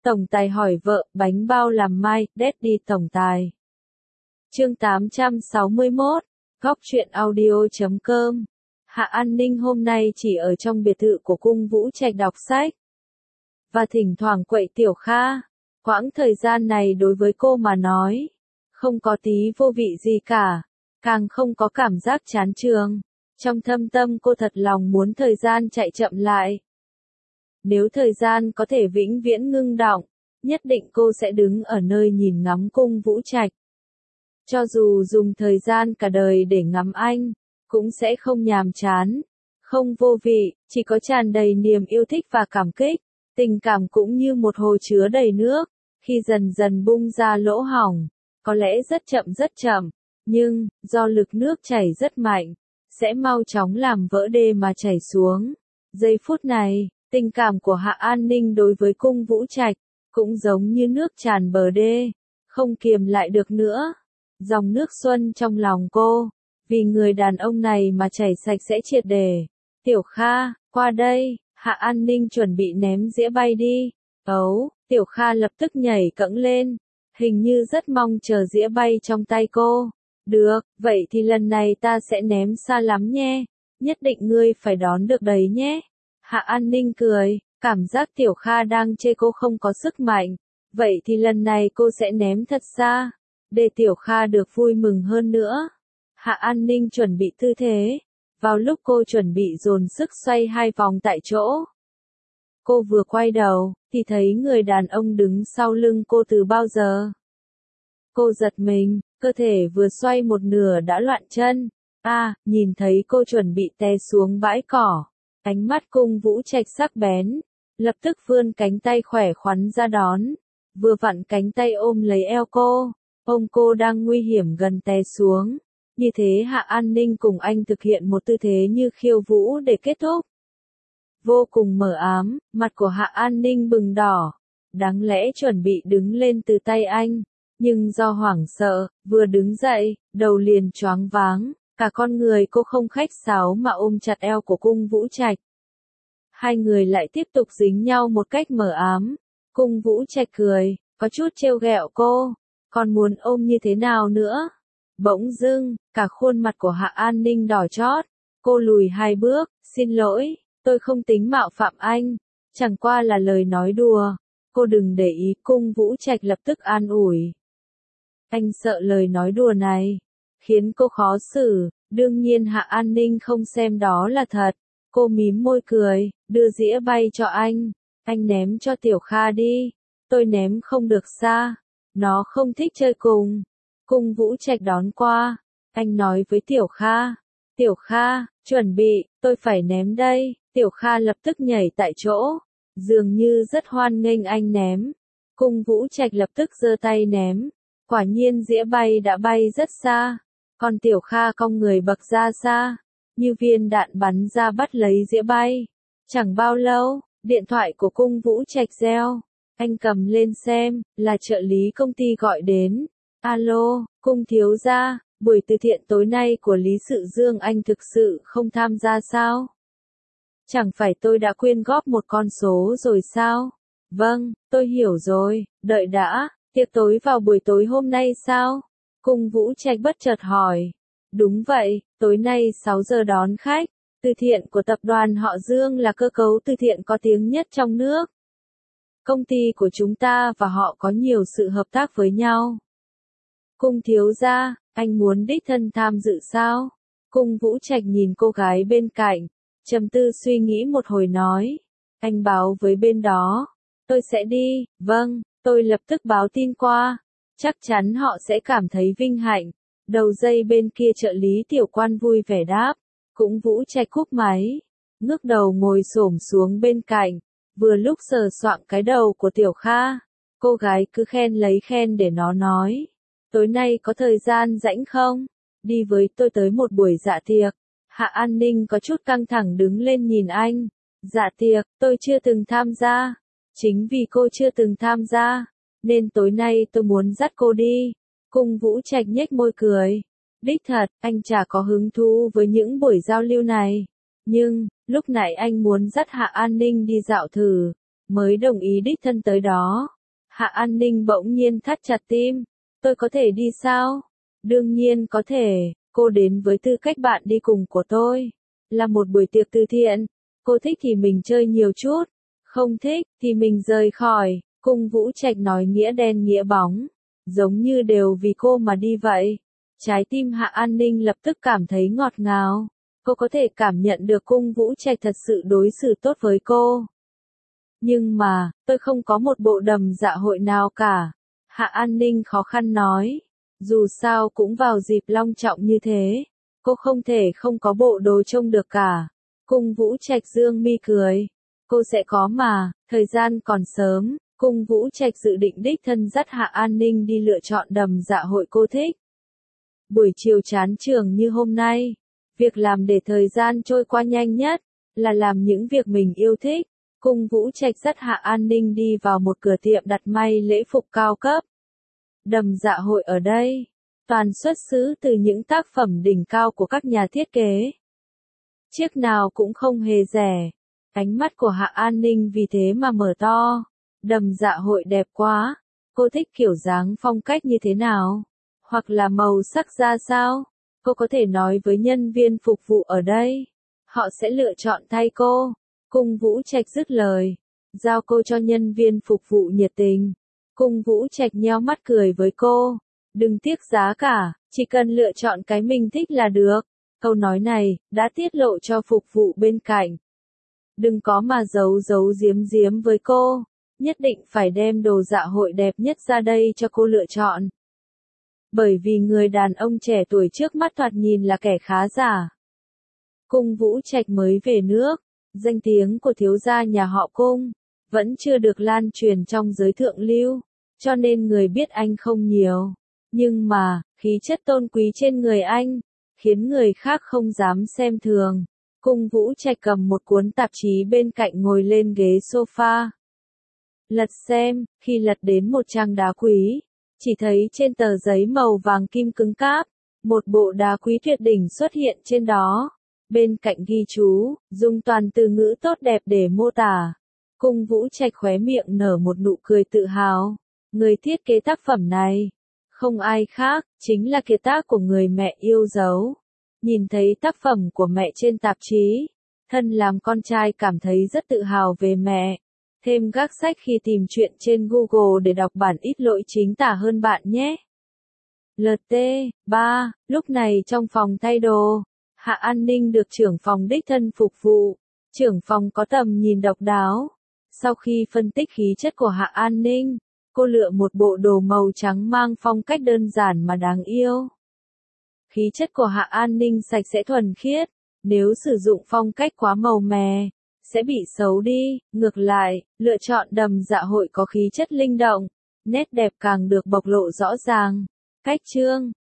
Tổng tài hỏi vợ, bánh bao làm mai, Daddy tổng tài. Chương 861, góc truyện audio.com. Hạ An Ninh hôm nay chỉ ở trong biệt thự của cung Vũ Trạch đọc sách. Và thỉnh thoảng quậy Tiểu Kha. Quãng thời gian này đối với cô mà nói, không có tí vô vị gì cả, càng không có cảm giác chán trường. Trong thâm tâm cô thật lòng muốn thời gian chạy chậm lại. Nếu thời gian có thể vĩnh viễn ngưng đọng, nhất định cô sẽ đứng ở nơi nhìn ngắm cung Vũ Trạch. Cho dù dùng thời gian cả đời để ngắm anh, cũng sẽ không nhàm chán, không vô vị, chỉ có tràn đầy niềm yêu thích và cảm kích. Tình cảm cũng như một hồ chứa đầy nước, khi dần dần bung ra lỗ hổng, có lẽ rất chậm, nhưng, do lực nước chảy rất mạnh, sẽ mau chóng làm vỡ đê mà chảy xuống. Giây phút này, tình cảm của Hạ An Ninh đối với cung Vũ Trạch, cũng giống như nước tràn bờ đê, không kiềm lại được nữa. Dòng nước xuân trong lòng cô, vì người đàn ông này mà chảy sạch sẽ triệt để. Tiểu Kha, qua đây, Hạ An Ninh chuẩn bị ném dĩa bay đi. Tiểu Kha lập tức nhảy cẫng lên, hình như rất mong chờ dĩa bay trong tay cô. Được, vậy thì lần này ta sẽ ném xa lắm nhé, nhất định ngươi phải đón được đấy nhé. Hạ An Ninh cười, cảm giác Tiểu Kha đang chê cô không có sức mạnh, vậy thì lần này cô sẽ ném thật xa, để Tiểu Kha được vui mừng hơn nữa. Hạ An Ninh chuẩn bị tư thế, vào lúc cô chuẩn bị dồn sức xoay 2 vòng tại chỗ. Cô vừa quay đầu, thì thấy người đàn ông đứng sau lưng cô từ bao giờ. Cô giật mình, cơ thể vừa xoay một nửa đã loạn chân. Nhìn thấy cô chuẩn bị té xuống bãi cỏ, ánh mắt cung Vũ Trạch sắc bén, lập tức vươn cánh tay khỏe khoắn ra đón, vừa vặn cánh tay ôm lấy eo cô, ôm cô đang nguy hiểm gần té xuống. Như thế Hạ An Ninh cùng anh thực hiện một tư thế như khiêu vũ để kết thúc. Vô cùng mờ ám, mặt của Hạ An Ninh bừng đỏ, đáng lẽ chuẩn bị đứng lên từ tay anh, nhưng do hoảng sợ, vừa đứng dậy, đầu liền choáng váng, cả con người cô không khách sáo mà ôm chặt eo của cung Vũ Trạch. Hai người lại tiếp tục dính nhau một cách mờ ám. Cung Vũ Trạch cười, có chút trêu ghẹo cô, còn muốn ôm như thế nào nữa? Bỗng dưng, cả khuôn mặt của Hạ An Ninh đỏ chót, cô lùi 2 bước, xin lỗi, tôi không tính mạo phạm anh, chẳng qua là lời nói đùa, cô đừng để ý. Cung Vũ Trạch lập tức an ủi. Anh sợ lời nói đùa này khiến cô khó xử, đương nhiên Hạ An Ninh không xem đó là thật. Cô mím môi cười, đưa dĩa bay cho anh ném cho Tiểu Kha đi, tôi ném không được xa, nó không thích chơi cùng. Cung Vũ Trạch đón qua, anh nói với Tiểu Kha, chuẩn bị, tôi phải ném đây. Tiểu Kha lập tức nhảy tại chỗ, dường như rất hoan nghênh anh ném. Cung Vũ Trạch lập tức giơ tay ném, quả nhiên dĩa bay đã bay rất xa, còn Tiểu Kha cong người bật ra xa, như viên đạn bắn ra bắt lấy dĩa bay. Chẳng bao lâu, điện thoại của cung Vũ Trạch reo, anh cầm lên xem, là trợ lý công ty gọi đến. Alo, cung thiếu gia, buổi từ thiện tối nay của Lý Sự Dương anh thực sự không tham gia sao? Chẳng phải tôi đã quyên góp một con số rồi sao? Vâng, tôi hiểu rồi, đợi đã, tiệc tối vào buổi tối hôm nay sao? Cung Vũ Trạch bất chợt hỏi. Đúng vậy, tối nay 6 giờ đón khách. Từ thiện của tập đoàn họ Dương là cơ cấu từ thiện có tiếng nhất trong nước. Công ty của chúng ta và họ có nhiều sự hợp tác với nhau. Cung thiếu gia, anh muốn đích thân tham dự sao? Cung Vũ Trạch nhìn cô gái bên cạnh, trầm tư suy nghĩ một hồi nói. Anh báo với bên đó. Tôi sẽ đi, vâng, tôi lập tức báo tin qua. Chắc chắn họ sẽ cảm thấy vinh hạnh. Đầu dây bên kia trợ lý Tiểu Quan vui vẻ đáp. Cũng Vũ Trạch cúp máy, ngước đầu ngồi xổm xuống bên cạnh, vừa lúc sờ soạng cái đầu của Tiểu Kha. Cô gái cứ khen lấy khen để nó nói. Tối nay có thời gian rảnh không? Đi với tôi tới một buổi dạ tiệc. Hạ An Ninh có chút căng thẳng đứng lên nhìn anh. Dạ tiệc, tôi chưa từng tham gia. Chính vì cô chưa từng tham gia, nên tối nay tôi muốn dắt cô đi. Cung Vũ Trạch nhếch môi cười. Đích thật, anh chả có hứng thú với những buổi giao lưu này. Nhưng, lúc nãy anh muốn dắt Hạ An Ninh đi dạo thử. mới đồng ý đích thân tới đó. Hạ An Ninh bỗng nhiên thắt chặt tim. Tôi có thể đi sao? Đương nhiên có thể, cô đến với tư cách bạn đi cùng của tôi. Là một buổi tiệc từ thiện. Cô thích thì mình chơi nhiều chút. Không thích thì mình rời khỏi. Cung Vũ Trạch nói nghĩa đen nghĩa bóng. Giống như đều vì cô mà đi vậy. Trái tim Hạ An Ninh lập tức cảm thấy ngọt ngào. Cô có thể cảm nhận được Cung Vũ Trạch thật sự đối xử tốt với cô. Nhưng mà, tôi không có một bộ đầm dạ hội nào cả. Hạ An Ninh khó khăn nói. Dù sao cũng vào dịp long trọng như thế. Cô không thể không có bộ đồ trông được cả. Cung Vũ Trạch dương mi cười. Cô sẽ có mà, thời gian còn sớm. Cung Vũ Trạch dự định đích thân dắt Hạ An Ninh đi lựa chọn đầm dạ hội cô thích. Buổi chiều chán trường như hôm nay. Việc làm để thời gian trôi qua nhanh nhất, là làm những việc mình yêu thích. Cung Vũ Trạch dắt Hạ An Ninh đi vào một cửa tiệm đặt may lễ phục cao cấp. Đầm dạ hội ở đây, toàn xuất xứ từ những tác phẩm đỉnh cao của các nhà thiết kế. Chiếc nào cũng không hề rẻ. Ánh mắt của Hạ An Ninh vì thế mà mở to. Đầm dạ hội đẹp quá. Cô thích kiểu dáng phong cách như thế nào? Hoặc là màu sắc ra sao? Cô có thể nói với nhân viên phục vụ ở đây. Họ sẽ lựa chọn thay cô. Cung Vũ Trạch dứt lời. Giao cô cho nhân viên phục vụ nhiệt tình. Cung Vũ Trạch nheo mắt cười với cô. Đừng tiếc giá cả, chỉ cần lựa chọn cái mình thích là được. Câu nói này, đã tiết lộ cho phục vụ bên cạnh. Đừng có mà giấu giấu giếm giếm với cô. Nhất định phải đem đồ dạ hội đẹp nhất ra đây cho cô lựa chọn. Bởi vì người đàn ông trẻ tuổi trước mắt thoạt nhìn là kẻ khá giả. Cung Vũ Trạch mới về nước. Danh tiếng của thiếu gia nhà họ Cung vẫn chưa được lan truyền trong giới thượng lưu, cho nên người biết anh không nhiều. Nhưng mà, khí chất tôn quý trên người anh, khiến người khác không dám xem thường. Cung Vũ Trạch cầm một cuốn tạp chí bên cạnh ngồi lên ghế sofa. Lật xem, khi lật đến một trang đá quý, chỉ thấy trên tờ giấy màu vàng kim cứng cáp, một bộ đá quý tuyệt đỉnh xuất hiện trên đó. Bên cạnh ghi chú, dùng toàn từ ngữ tốt đẹp để mô tả. Cung Vũ Trạch khóe miệng nở một nụ cười tự hào. Người thiết kế tác phẩm này, không ai khác, chính là kiệt tác của người mẹ yêu dấu. Nhìn thấy tác phẩm của mẹ trên tạp chí, thân làm con trai cảm thấy rất tự hào về mẹ. Thêm gác sách khi tìm chuyện trên Google để đọc bản ít lỗi chính tả hơn bạn nhé. LT3, lúc này trong phòng thay đồ. Hạ An Ninh được trưởng phòng đích thân phục vụ. Trưởng phòng có tầm nhìn độc đáo. Sau khi phân tích khí chất của Hạ An Ninh, cô lựa một bộ đồ màu trắng mang phong cách đơn giản mà đáng yêu. Khí chất của Hạ An Ninh sạch sẽ thuần khiết. Nếu sử dụng phong cách quá màu mè, sẽ bị xấu đi. Ngược lại, lựa chọn đầm dạ hội có khí chất linh động. Nét đẹp càng được bộc lộ rõ ràng. Cách chương